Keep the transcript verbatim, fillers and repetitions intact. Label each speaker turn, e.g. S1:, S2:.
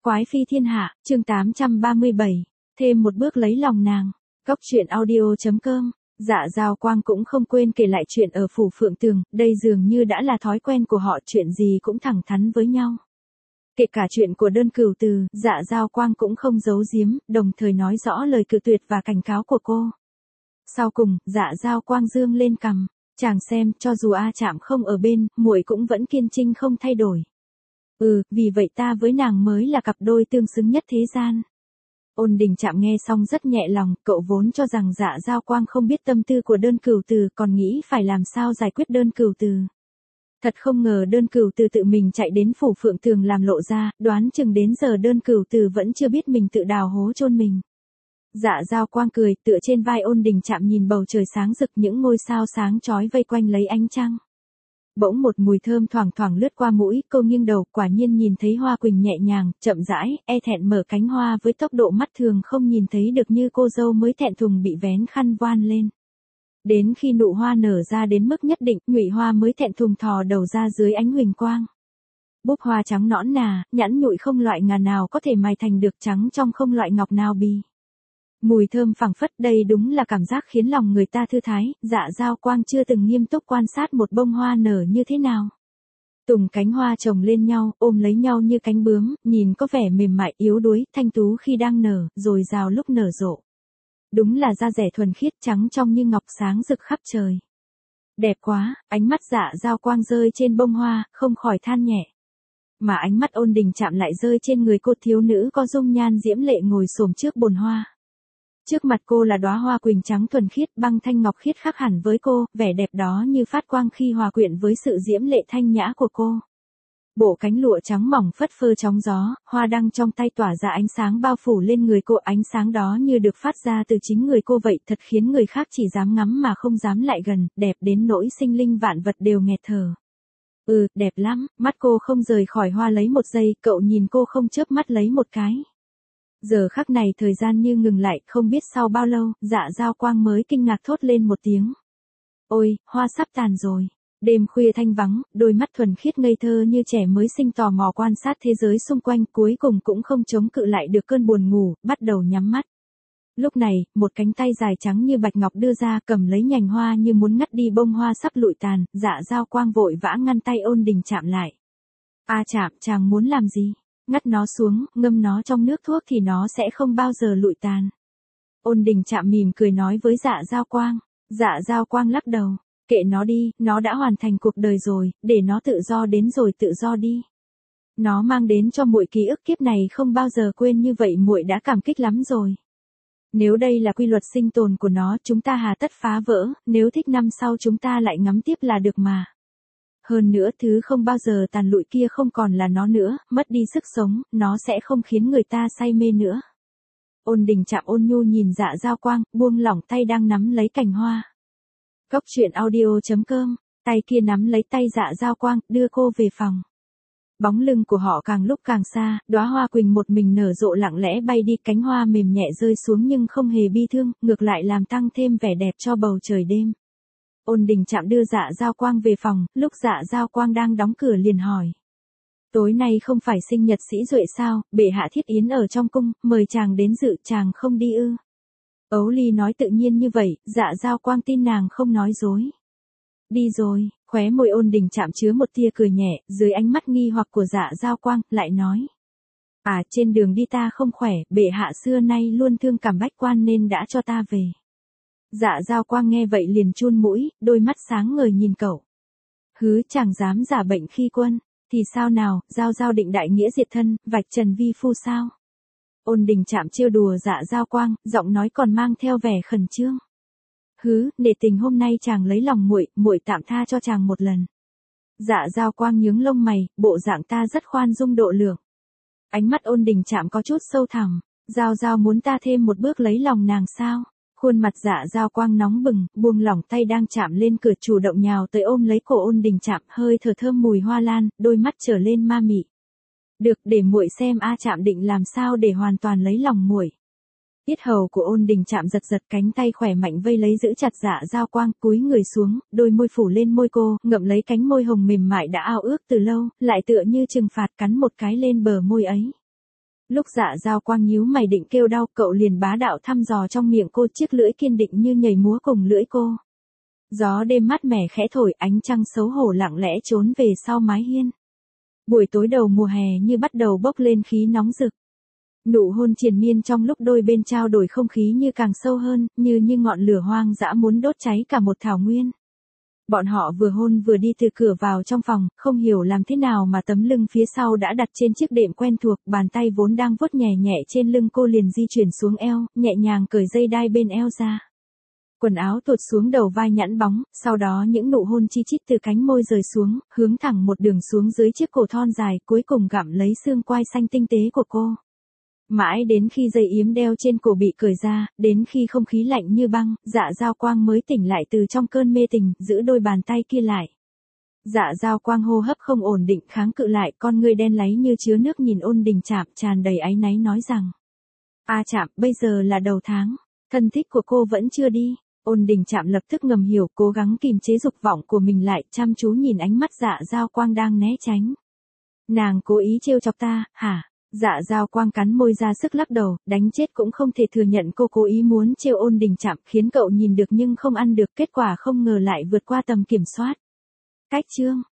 S1: Quái phi thiên hạ, chương tám trăm ba mươi bảy, thêm một bước lấy lòng nàng. Cốc truyện audio.com. Dạ Giao Quang cũng không quên kể lại chuyện ở phủ Phượng Tường, đây dường như đã là thói quen của họ, chuyện gì cũng thẳng thắn với nhau. Kể cả chuyện của đơn cửu từ, Dạ Giao Quang cũng không giấu giếm, đồng thời nói rõ lời cự tuyệt và cảnh cáo của cô. Sau cùng, Dạ Giao Quang dương lên cằm, chàng xem, cho dù A Trạm không ở bên, muội cũng vẫn kiên trinh không thay đổi. Ừ, vì vậy ta với nàng mới là cặp đôi tương xứng nhất thế gian. Ôn Đình Trạm nghe xong rất nhẹ lòng, cậu vốn cho rằng Dạ Giao Quang không biết tâm tư của đơn cửu từ, còn nghĩ phải làm sao giải quyết đơn cửu từ. Thật không ngờ đơn cửu từ tự mình chạy đến phủ Phượng Tường làm lộ ra, đoán chừng đến giờ đơn cửu từ vẫn chưa biết mình tự đào hố chôn mình. Dạ Giao Quang cười, tựa trên vai Ôn Đình Trạm nhìn bầu trời sáng rực, những ngôi sao sáng chói vây quanh lấy ánh trăng. Bỗng một mùi thơm thoảng thoảng lướt qua mũi, cô nghiêng đầu, quả nhiên nhìn thấy Hoa Quỳnh nhẹ nhàng, chậm rãi, e thẹn mở cánh hoa với tốc độ mắt thường không nhìn thấy được, như cô dâu mới thẹn thùng bị vén khăn voan lên. Đến khi nụ hoa nở ra đến mức nhất định, nhụy hoa mới thẹn thùng thò đầu ra dưới ánh huỳnh quang. Búp hoa trắng nõn nà, nhẵn nhụi không loại ngà nào có thể mài thành được, trắng trong không loại ngọc nào bì. Mùi thơm phảng phất, đây đúng là cảm giác khiến lòng người ta thư thái. Dạ Giao Quang chưa từng nghiêm túc quan sát một bông hoa nở như thế nào. Tùng cánh hoa chồng lên nhau, ôm lấy nhau như cánh bướm, nhìn có vẻ mềm mại yếu đuối, thanh tú khi đang nở, rồi rào lúc nở rộ. Đúng là da rẻ thuần khiết, trắng trong như ngọc, sáng rực khắp trời. Đẹp quá, ánh mắt Dạ Giao Quang rơi trên bông hoa, không khỏi than nhẹ. Mà ánh mắt Ôn Đình Trạm lại rơi trên người cô thiếu nữ có dung nhan diễm lệ ngồi xổm trước bồn hoa. Trước mặt cô là đóa hoa quỳnh trắng thuần khiết, băng thanh ngọc khiết khác hẳn với cô, vẻ đẹp đó như phát quang khi hòa quyện với sự diễm lệ thanh nhã của cô. Bộ cánh lụa trắng mỏng phất phơ chóng gió, hoa đăng trong tay tỏa ra ánh sáng bao phủ lên người cô, ánh sáng đó như được phát ra từ chính người cô vậy, thật khiến người khác chỉ dám ngắm mà không dám lại gần, đẹp đến nỗi sinh linh vạn vật đều nghẹt thở. Ừ, đẹp lắm, mắt cô không rời khỏi hoa lấy một giây, cậu nhìn cô không chớp mắt lấy một cái. Giờ khắc này thời gian như ngừng lại, không biết sau bao lâu, Dạ Giao Quang mới kinh ngạc thốt lên một tiếng. Ôi, hoa sắp tàn rồi. Đêm khuya thanh vắng, đôi mắt thuần khiết ngây thơ như trẻ mới sinh tò mò quan sát thế giới xung quanh, cuối cùng cũng không chống cự lại được cơn buồn ngủ, bắt đầu nhắm mắt. Lúc này, một cánh tay dài trắng như bạch ngọc đưa ra, cầm lấy nhành hoa như muốn ngắt đi bông hoa sắp lụi tàn. Dạ Giao Quang vội vã ngăn tay Ôn Đình Trạm lại. A Trạm, chàng muốn làm gì? Ngắt nó xuống, ngâm nó trong nước thuốc thì nó sẽ không bao giờ lụi tàn. Ôn Đình Trạm mỉm cười nói với Dạ Giao Quang. Dạ Giao Quang lắc đầu. Kệ nó đi, nó đã hoàn thành cuộc đời rồi, để nó tự do đến rồi tự do đi. Nó mang đến cho muội ký ức kiếp này không bao giờ quên, như vậy muội đã cảm kích lắm rồi. Nếu đây là quy luật sinh tồn của nó, chúng ta hà tất phá vỡ, nếu thích năm sau chúng ta lại ngắm tiếp là được mà. Hơn nữa, thứ không bao giờ tàn lụi kia không còn là nó nữa, mất đi sức sống, nó sẽ không khiến người ta say mê nữa. Ôn Đình Trạm ôn nhu nhìn Dạ Giao Quang, buông lỏng tay đang nắm lấy cành hoa. Cốc truyện audio.com, tay kia nắm lấy tay Dạ Giao Quang, đưa cô về phòng. Bóng lưng của họ càng lúc càng xa, đóa hoa quỳnh một mình nở rộ lặng lẽ bay đi, cánh hoa mềm nhẹ rơi xuống nhưng không hề bi thương, ngược lại làm tăng thêm vẻ đẹp cho bầu trời đêm. Ôn Đình Trạm đưa Dạ Giao Quang về phòng, lúc Dạ Giao Quang đang đóng cửa liền hỏi. Tối nay không phải sinh nhật Sĩ Duệ sao, bệ hạ thiết yến ở trong cung, mời chàng đến dự, chàng không đi ư? Ấu Ly nói tự nhiên như vậy, Dạ Giao Quang tin nàng không nói dối. Đi rồi, khóe môi Ôn Đình Trạm chứa một tia cười nhẹ, dưới ánh mắt nghi hoặc của Dạ Giao Quang, lại nói. À, trên đường đi ta không khỏe, bệ hạ xưa nay luôn thương cảm bách quan nên đã cho ta về. Dạ Giao Quang nghe vậy liền chun mũi, đôi mắt sáng ngời nhìn cậu. Hứ, chàng dám giả bệnh khi quân, thì sao nào, Giao Giao định đại nghĩa diệt thân, vạch trần vi phu sao? Ôn Đình Trạm trêu đùa Dạ Giao Quang, giọng nói còn mang theo vẻ khẩn trương. Hứ, nể tình hôm nay chàng lấy lòng muội, muội tạm tha cho chàng một lần. Dạ Giao Quang nhướng lông mày, bộ dạng ta rất khoan dung độ lượng. Ánh mắt Ôn Đình Trạm có chút sâu thẳm, Giao Giao muốn ta thêm một bước lấy lòng nàng sao? Khuôn mặt Dạ Giao Quang nóng bừng, buông lỏng tay đang chạm lên cửa, chủ động nhào tới ôm lấy cổ Ôn Đình Trạm, hơi thở thơm mùi hoa lan, đôi mắt trở lên ma mị. Được, để muội xem A Trạm định làm sao để hoàn toàn lấy lòng muội. Yết hầu của Ôn Đình Trạm giật giật, cánh tay khỏe mạnh vây lấy giữ chặt Dạ Giao Quang, cúi người xuống, đôi môi phủ lên môi cô, ngậm lấy cánh môi hồng mềm mại đã ao ước từ lâu, lại tựa như trừng phạt cắn một cái lên bờ môi ấy. Lúc Dạ Dao Quang nhíu mày định kêu đau, cậu liền bá đạo thăm dò trong miệng cô, chiếc lưỡi kiên định như nhảy múa cùng lưỡi cô. Gió đêm mát mẻ khẽ thổi, ánh trăng xấu hổ lặng lẽ trốn về sau mái hiên. Buổi tối đầu mùa hè như bắt đầu bốc lên khí nóng rực. Nụ hôn triền miên trong lúc đôi bên trao đổi không khí như càng sâu hơn, như như ngọn lửa hoang dã muốn đốt cháy cả một thảo nguyên. Bọn họ vừa hôn vừa đi từ cửa vào trong phòng, không hiểu làm thế nào mà tấm lưng phía sau đã đặt trên chiếc đệm quen thuộc, bàn tay vốn đang vuốt nhẹ nhẹ trên lưng cô liền di chuyển xuống eo, nhẹ nhàng cởi dây đai bên eo ra. Quần áo tuột xuống đầu vai nhẵn bóng, sau đó những nụ hôn chi chít từ cánh môi rời xuống, hướng thẳng một đường xuống dưới chiếc cổ thon dài, cuối cùng gặm lấy xương quai xanh tinh tế của cô. Mãi đến khi dây yếm đeo trên cổ bị cởi ra, đến khi không khí lạnh như băng, Dạ Dao Quang mới tỉnh lại từ trong cơn mê tình, giữ đôi bàn tay kia lại. Dạ Dao Quang hô hấp không ổn định kháng cự lại, con ngươi đen láy như chứa nước nhìn Ôn Đình Trạm tràn đầy áy náy nói rằng. A Trạm, bây giờ là đầu tháng, thân thích của cô vẫn chưa đi. Ôn Đình Trạm lập tức ngầm hiểu, cố gắng kìm chế dục vọng của mình lại, chăm chú nhìn ánh mắt Dạ Dao Quang đang né tránh. Nàng cố ý trêu chọc ta, hả? Dạ Dao Quang cắn môi ra sức lắc đầu, đánh chết cũng không thể thừa nhận cô cố ý muốn trêu Ôn Đình Trạm, khiến cậu nhìn được nhưng không ăn được, kết quả không ngờ lại vượt qua tầm kiểm soát. Cách chương